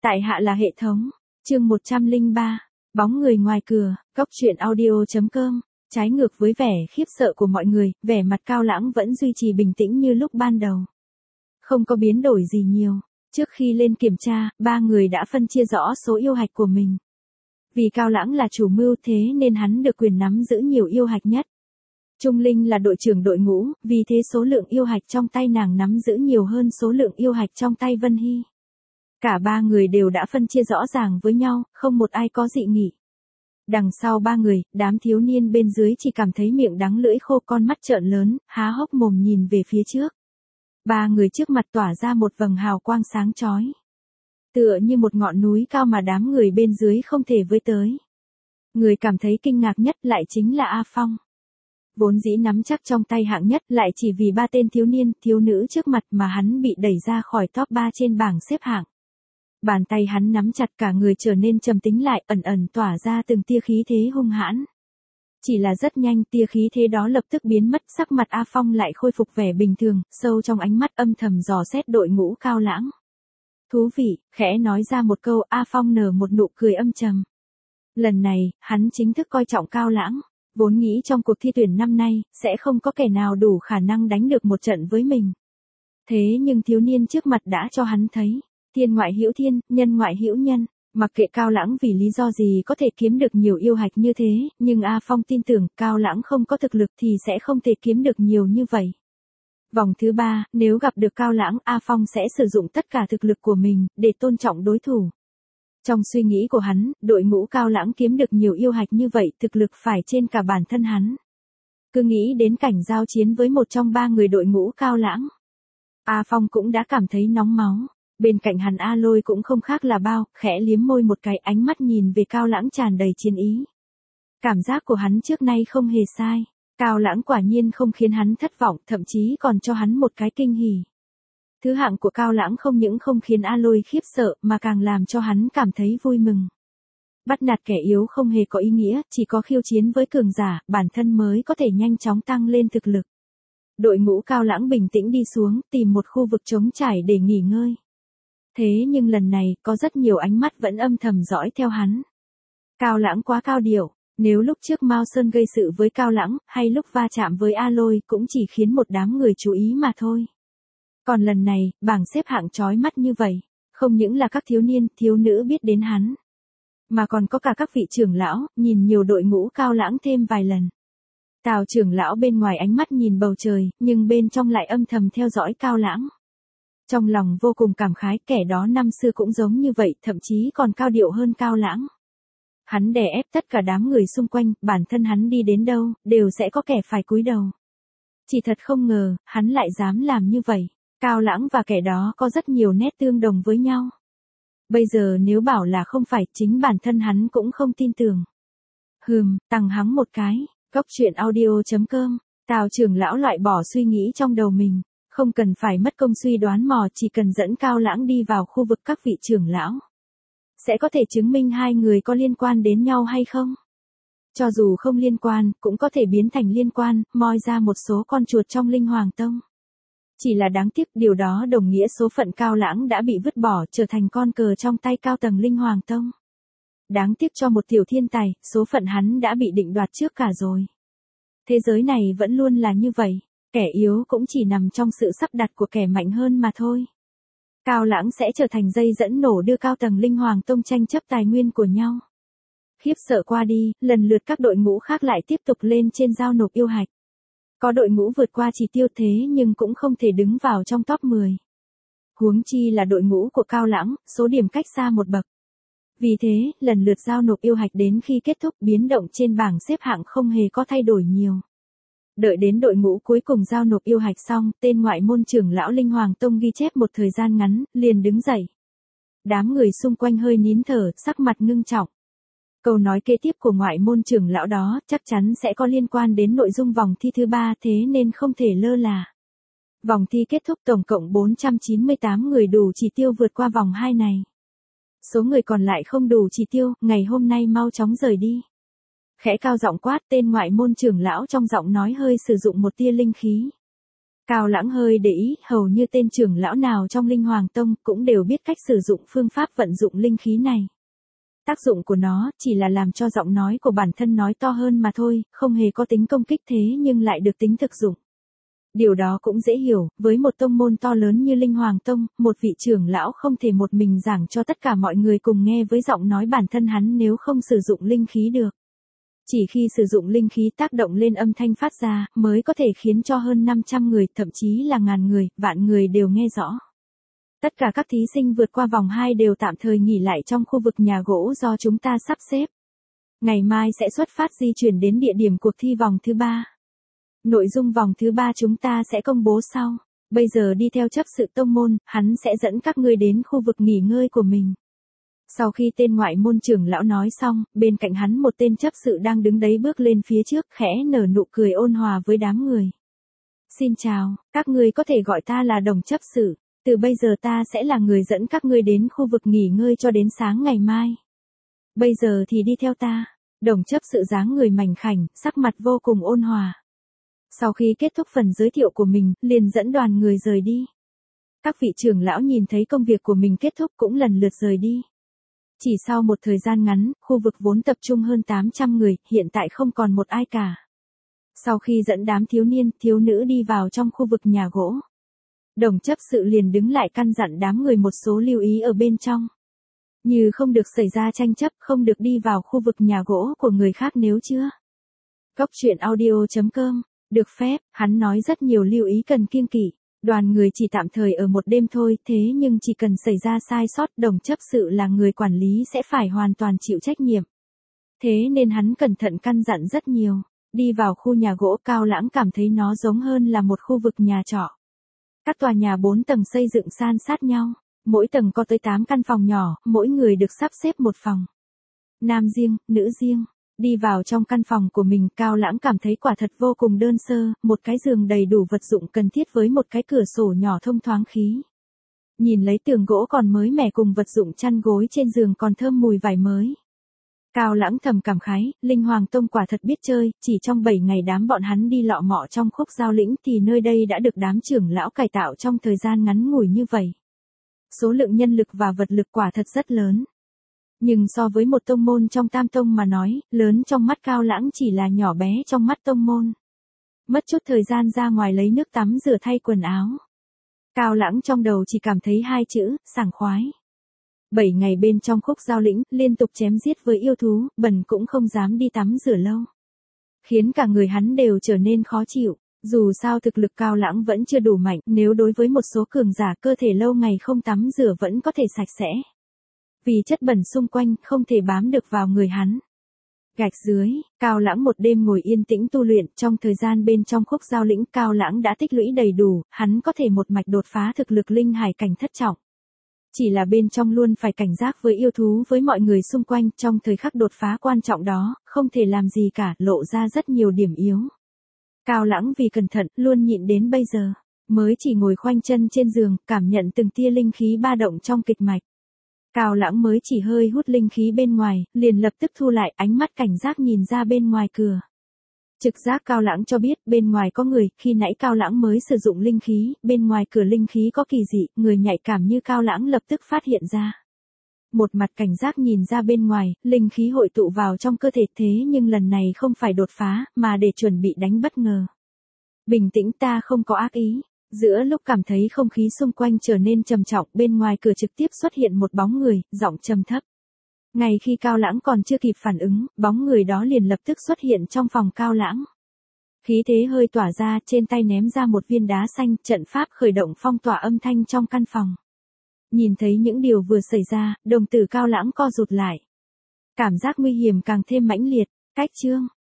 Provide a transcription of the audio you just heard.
Tại hạ là hệ thống. Chương 103. Bóng người ngoài cửa. Góc truyện audio.com. Trái ngược với vẻ khiếp sợ của mọi người, vẻ mặt Cao Lãng vẫn duy trì bình tĩnh như lúc ban đầu. Không có biến đổi gì nhiều. Trước khi lên kiểm tra, ba người đã phân chia rõ số yêu hạch của mình. Vì Cao Lãng là chủ mưu thế nên hắn được quyền nắm giữ nhiều yêu hạch nhất. Trung Linh là đội trưởng đội ngũ, vì thế số lượng yêu hạch trong tay nàng nắm giữ nhiều hơn số lượng yêu hạch trong tay Vân Hy. Cả ba người đều đã phân chia rõ ràng với nhau, không một ai có dị nghị. Đằng sau ba người, đám thiếu niên bên dưới chỉ cảm thấy miệng đắng lưỡi khô, con mắt trợn lớn, há hốc mồm nhìn về phía trước. Ba người trước mặt tỏa ra một vầng hào quang sáng chói. Tựa như một ngọn núi cao mà đám người bên dưới không thể với tới. Người cảm thấy kinh ngạc nhất lại chính là A Phong. Vốn dĩ nắm chắc trong tay hạng nhất lại chỉ vì ba tên thiếu niên, thiếu nữ trước mặt mà hắn bị đẩy ra khỏi top 3 trên bảng xếp hạng. Bàn tay hắn nắm chặt, cả người trở nên trầm tĩnh lại, ẩn ẩn tỏa ra từng tia khí thế hung hãn. Chỉ là rất nhanh tia khí thế đó lập tức biến mất, sắc mặt A Phong lại khôi phục vẻ bình thường, sâu trong ánh mắt âm thầm dò xét đội ngũ Cao Lãng. Thú vị, khẽ nói ra một câu, A Phong nở một nụ cười âm trầm. Lần này, hắn chính thức coi trọng Cao Lãng. Vốn nghĩ trong cuộc thi tuyển năm nay, sẽ không có kẻ nào đủ khả năng đánh được một trận với mình. Thế nhưng thiếu niên trước mặt đã cho hắn thấy, thiên ngoại hữu thiên, nhân ngoại hữu nhân. Mặc kệ Cao Lãng vì lý do gì có thể kiếm được nhiều yêu hạch như thế, nhưng A Phong tin tưởng Cao Lãng không có thực lực thì sẽ không thể kiếm được nhiều như vậy. Vòng thứ 3, nếu gặp được Cao Lãng, A Phong sẽ sử dụng tất cả thực lực của mình, để tôn trọng đối thủ. Trong suy nghĩ của hắn, đội ngũ Cao Lãng kiếm được nhiều yêu hạch như vậy, thực lực phải trên cả bản thân hắn. Cứ nghĩ đến cảnh giao chiến với một trong ba người đội ngũ Cao Lãng, A Phong cũng đã cảm thấy nóng máu. Bên cạnh hắn A Lôi cũng không khác là bao, khẽ liếm môi một cái, ánh mắt nhìn về Cao Lãng tràn đầy chiến ý. Cảm giác của hắn trước nay không hề sai. Cao Lãng quả nhiên không khiến hắn thất vọng, thậm chí còn cho hắn một cái kinh hỉ. Thứ hạng của Cao Lãng không những không khiến A Lôi khiếp sợ mà càng làm cho hắn cảm thấy vui mừng. Bắt nạt kẻ yếu không hề có ý nghĩa, chỉ có khiêu chiến với cường giả, bản thân mới có thể nhanh chóng tăng lên thực lực. Đội ngũ Cao Lãng bình tĩnh đi xuống, tìm một khu vực trống trải để nghỉ ngơi. Thế nhưng lần này, có rất nhiều ánh mắt vẫn âm thầm dõi theo hắn. Cao Lãng quá cao điệu, nếu lúc trước Mao Sơn gây sự với Cao Lãng, hay lúc va chạm với A Lôi cũng chỉ khiến một đám người chú ý mà thôi. Còn lần này, bảng xếp hạng chói mắt như vậy, không những là các thiếu niên, thiếu nữ biết đến hắn, mà còn có cả các vị trưởng lão, nhìn nhiều đội ngũ Cao Lãng thêm vài lần. Tào trưởng lão bên ngoài ánh mắt nhìn bầu trời, nhưng bên trong lại âm thầm theo dõi Cao Lãng. Trong lòng vô cùng cảm khái, kẻ đó năm xưa cũng giống như vậy, thậm chí còn cao điệu hơn Cao Lãng. Hắn đè ép tất cả đám người xung quanh, bản thân hắn đi đến đâu, đều sẽ có kẻ phải cúi đầu. Chỉ thật không ngờ, hắn lại dám làm như vậy. Cao Lãng và kẻ đó có rất nhiều nét tương đồng với nhau. Bây giờ nếu bảo là không phải, chính bản thân hắn cũng không tin tưởng. Tằng hắng một cái. Góc truyện audio.com. Tào trưởng lão loại bỏ suy nghĩ trong đầu mình. Không cần phải mất công suy đoán mò, chỉ cần dẫn Cao Lãng đi vào khu vực các vị trưởng lão. Sẽ có thể chứng minh hai người có liên quan đến nhau hay không? Cho dù không liên quan, cũng có thể biến thành liên quan, moi ra một số con chuột trong Linh Hoàng Tông. Chỉ là đáng tiếc, điều đó đồng nghĩa số phận Cao Lãng đã bị vứt bỏ, trở thành con cờ trong tay cao tầng Linh Hoàng Tông. Đáng tiếc cho một tiểu thiên tài, số phận hắn đã bị định đoạt trước cả rồi. Thế giới này vẫn luôn là như vậy. Kẻ yếu cũng chỉ nằm trong sự sắp đặt của kẻ mạnh hơn mà thôi. Cao Lãng sẽ trở thành dây dẫn nổ đưa cao tầng Linh Hoàng Tông tranh chấp tài nguyên của nhau. Khiếp sợ qua đi, lần lượt các đội ngũ khác lại tiếp tục lên trên giao nộp yêu hạch. Có đội ngũ vượt qua chỉ tiêu thế nhưng cũng không thể đứng vào trong top 10. Huống chi là đội ngũ của Cao Lãng, số điểm cách xa một bậc. Vì thế, lần lượt giao nộp yêu hạch đến khi kết thúc, biến động trên bảng xếp hạng không hề có thay đổi nhiều. Đợi đến đội ngũ cuối cùng giao nộp yêu hạch xong, tên ngoại môn trưởng lão Linh Hoàng Tông ghi chép một thời gian ngắn, liền đứng dậy. Đám người xung quanh hơi nín thở, sắc mặt ngưng trọng. Câu nói kế tiếp của ngoại môn trưởng lão đó chắc chắn sẽ có liên quan đến nội dung vòng thi thứ 3, thế nên không thể lơ là. Vòng thi kết thúc, tổng cộng 498 người đủ chỉ tiêu vượt qua vòng 2 này. Số người còn lại không đủ chỉ tiêu, ngày hôm nay mau chóng rời đi. Khẽ cao giọng quát, tên ngoại môn trưởng lão trong giọng nói hơi sử dụng một tia linh khí. Cao Lãng hơi để ý, hầu như tên trưởng lão nào trong Linh Hoàng Tông cũng đều biết cách sử dụng phương pháp vận dụng linh khí này. Tác dụng của nó chỉ là làm cho giọng nói của bản thân nói to hơn mà thôi, không hề có tính công kích thế nhưng lại được tính thực dụng. Điều đó cũng dễ hiểu, với một tông môn to lớn như Linh Hoàng Tông, một vị trưởng lão không thể một mình giảng cho tất cả mọi người cùng nghe với giọng nói bản thân hắn nếu không sử dụng linh khí được. Chỉ khi sử dụng linh khí tác động lên âm thanh phát ra, mới có thể khiến cho hơn 500 người, thậm chí là ngàn người, vạn người đều nghe rõ. Tất cả các thí sinh vượt qua vòng 2 đều tạm thời nghỉ lại trong khu vực nhà gỗ do chúng ta sắp xếp. Ngày mai sẽ xuất phát di chuyển đến địa điểm cuộc thi vòng thứ 3. Nội dung vòng thứ 3 chúng ta sẽ công bố sau. Bây giờ đi theo chấp sự tông môn, hắn sẽ dẫn các ngươi đến khu vực nghỉ ngơi của mình. Sau khi tên ngoại môn trưởng lão nói xong, bên cạnh hắn một tên chấp sự đang đứng đấy bước lên phía trước, khẽ nở nụ cười ôn hòa với đám người. Xin chào, các ngươi có thể gọi ta là Đồng chấp sự. Từ bây giờ ta sẽ là người dẫn các ngươi đến khu vực nghỉ ngơi cho đến sáng ngày mai. Bây giờ thì đi theo ta. Đồng chấp sự dáng người mảnh khảnh, sắc mặt vô cùng ôn hòa. Sau khi kết thúc phần giới thiệu của mình, liền dẫn đoàn người rời đi. Các vị trưởng lão nhìn thấy công việc của mình kết thúc cũng lần lượt rời đi. Chỉ sau một thời gian ngắn, khu vực vốn tập trung hơn 800 người, hiện tại không còn một ai cả. Sau khi dẫn đám thiếu niên, thiếu nữ đi vào trong khu vực nhà gỗ, Đồng chấp sự liền đứng lại căn dặn đám người một số lưu ý ở bên trong. Như không được xảy ra tranh chấp, không được đi vào khu vực nhà gỗ của người khác nếu chưa. Góc truyện audio.com, được phép, hắn nói rất nhiều lưu ý cần kiêng kỵ. Đoàn người chỉ tạm thời ở một đêm thôi, thế nhưng chỉ cần xảy ra sai sót, Đồng chấp sự là người quản lý sẽ phải hoàn toàn chịu trách nhiệm. Thế nên hắn cẩn thận căn dặn rất nhiều. Đi vào khu nhà gỗ, Cao Lãng cảm thấy nó giống hơn là một khu vực nhà trọ. Các tòa nhà 4 tầng xây dựng san sát nhau, mỗi tầng có tới 8 căn phòng nhỏ, mỗi người được sắp xếp một phòng. Nam riêng, nữ riêng. Đi vào trong căn phòng của mình, Cao Lãng cảm thấy quả thật vô cùng đơn sơ, một cái giường đầy đủ vật dụng cần thiết với một cái cửa sổ nhỏ thông thoáng khí. Nhìn lấy tường gỗ còn mới mẻ cùng vật dụng chăn gối trên giường còn thơm mùi vải mới. Cao Lãng thầm cảm khái, Linh Hoàng Tông quả thật biết chơi, chỉ trong 7 ngày đám bọn hắn đi lọ mọ trong Khúc Giao Lĩnh thì nơi đây đã được đám trưởng lão cải tạo trong thời gian ngắn ngủi như vậy. Số lượng nhân lực và vật lực quả thật rất lớn. Nhưng so với một tông môn trong Tam Tông mà nói, lớn trong mắt Cao Lãng chỉ là nhỏ bé trong mắt tông môn. Mất chút thời gian ra ngoài lấy nước tắm rửa thay quần áo. Cao Lãng trong đầu chỉ cảm thấy 2 chữ, sảng khoái. 7 ngày bên trong Khúc Giao Lĩnh, liên tục chém giết với yêu thú, bần cũng không dám đi tắm rửa lâu. Khiến cả người hắn đều trở nên khó chịu, dù sao thực lực Cao Lãng vẫn chưa đủ mạnh, nếu đối với một số cường giả cơ thể lâu ngày không tắm rửa vẫn có thể sạch sẽ. Vì chất bẩn xung quanh không thể bám được vào người hắn. Gạch dưới, Cao Lãng một đêm ngồi yên tĩnh tu luyện, trong thời gian bên trong Khúc Giao Lĩnh Cao Lãng đã tích lũy đầy đủ, hắn có thể một mạch đột phá thực lực linh hải cảnh thất trọng. Chỉ là bên trong luôn phải cảnh giác với yêu thú với mọi người xung quanh, trong thời khắc đột phá quan trọng đó, không thể làm gì cả, lộ ra rất nhiều điểm yếu. Cao Lãng vì cẩn thận, luôn nhịn đến bây giờ, mới chỉ ngồi khoanh chân trên giường, cảm nhận từng tia linh khí ba động trong kịch mạch. Cao Lãng mới chỉ hơi hút linh khí bên ngoài, liền lập tức thu lại, ánh mắt cảnh giác nhìn ra bên ngoài cửa. Trực giác Cao Lãng cho biết bên ngoài có người, khi nãy Cao Lãng mới sử dụng linh khí, bên ngoài cửa linh khí có kỳ dị, người nhạy cảm như Cao Lãng lập tức phát hiện ra. Một mặt cảnh giác nhìn ra bên ngoài, linh khí hội tụ vào trong cơ thể thế nhưng lần này không phải đột phá, mà để chuẩn bị đánh bất ngờ. Bình tĩnh, ta không có ác ý. Giữa lúc cảm thấy không khí xung quanh trở nên trầm trọng, bên ngoài cửa trực tiếp xuất hiện một bóng người, giọng trầm thấp. Ngay khi Cao Lãng còn chưa kịp phản ứng, bóng người đó liền lập tức xuất hiện trong phòng Cao Lãng. Khí thế hơi tỏa ra, trên tay ném ra một viên đá xanh, trận pháp khởi động phong tỏa âm thanh trong căn phòng. Nhìn thấy những điều vừa xảy ra, đồng tử Cao Lãng co rụt lại. Cảm giác nguy hiểm càng thêm mãnh liệt, cách chương.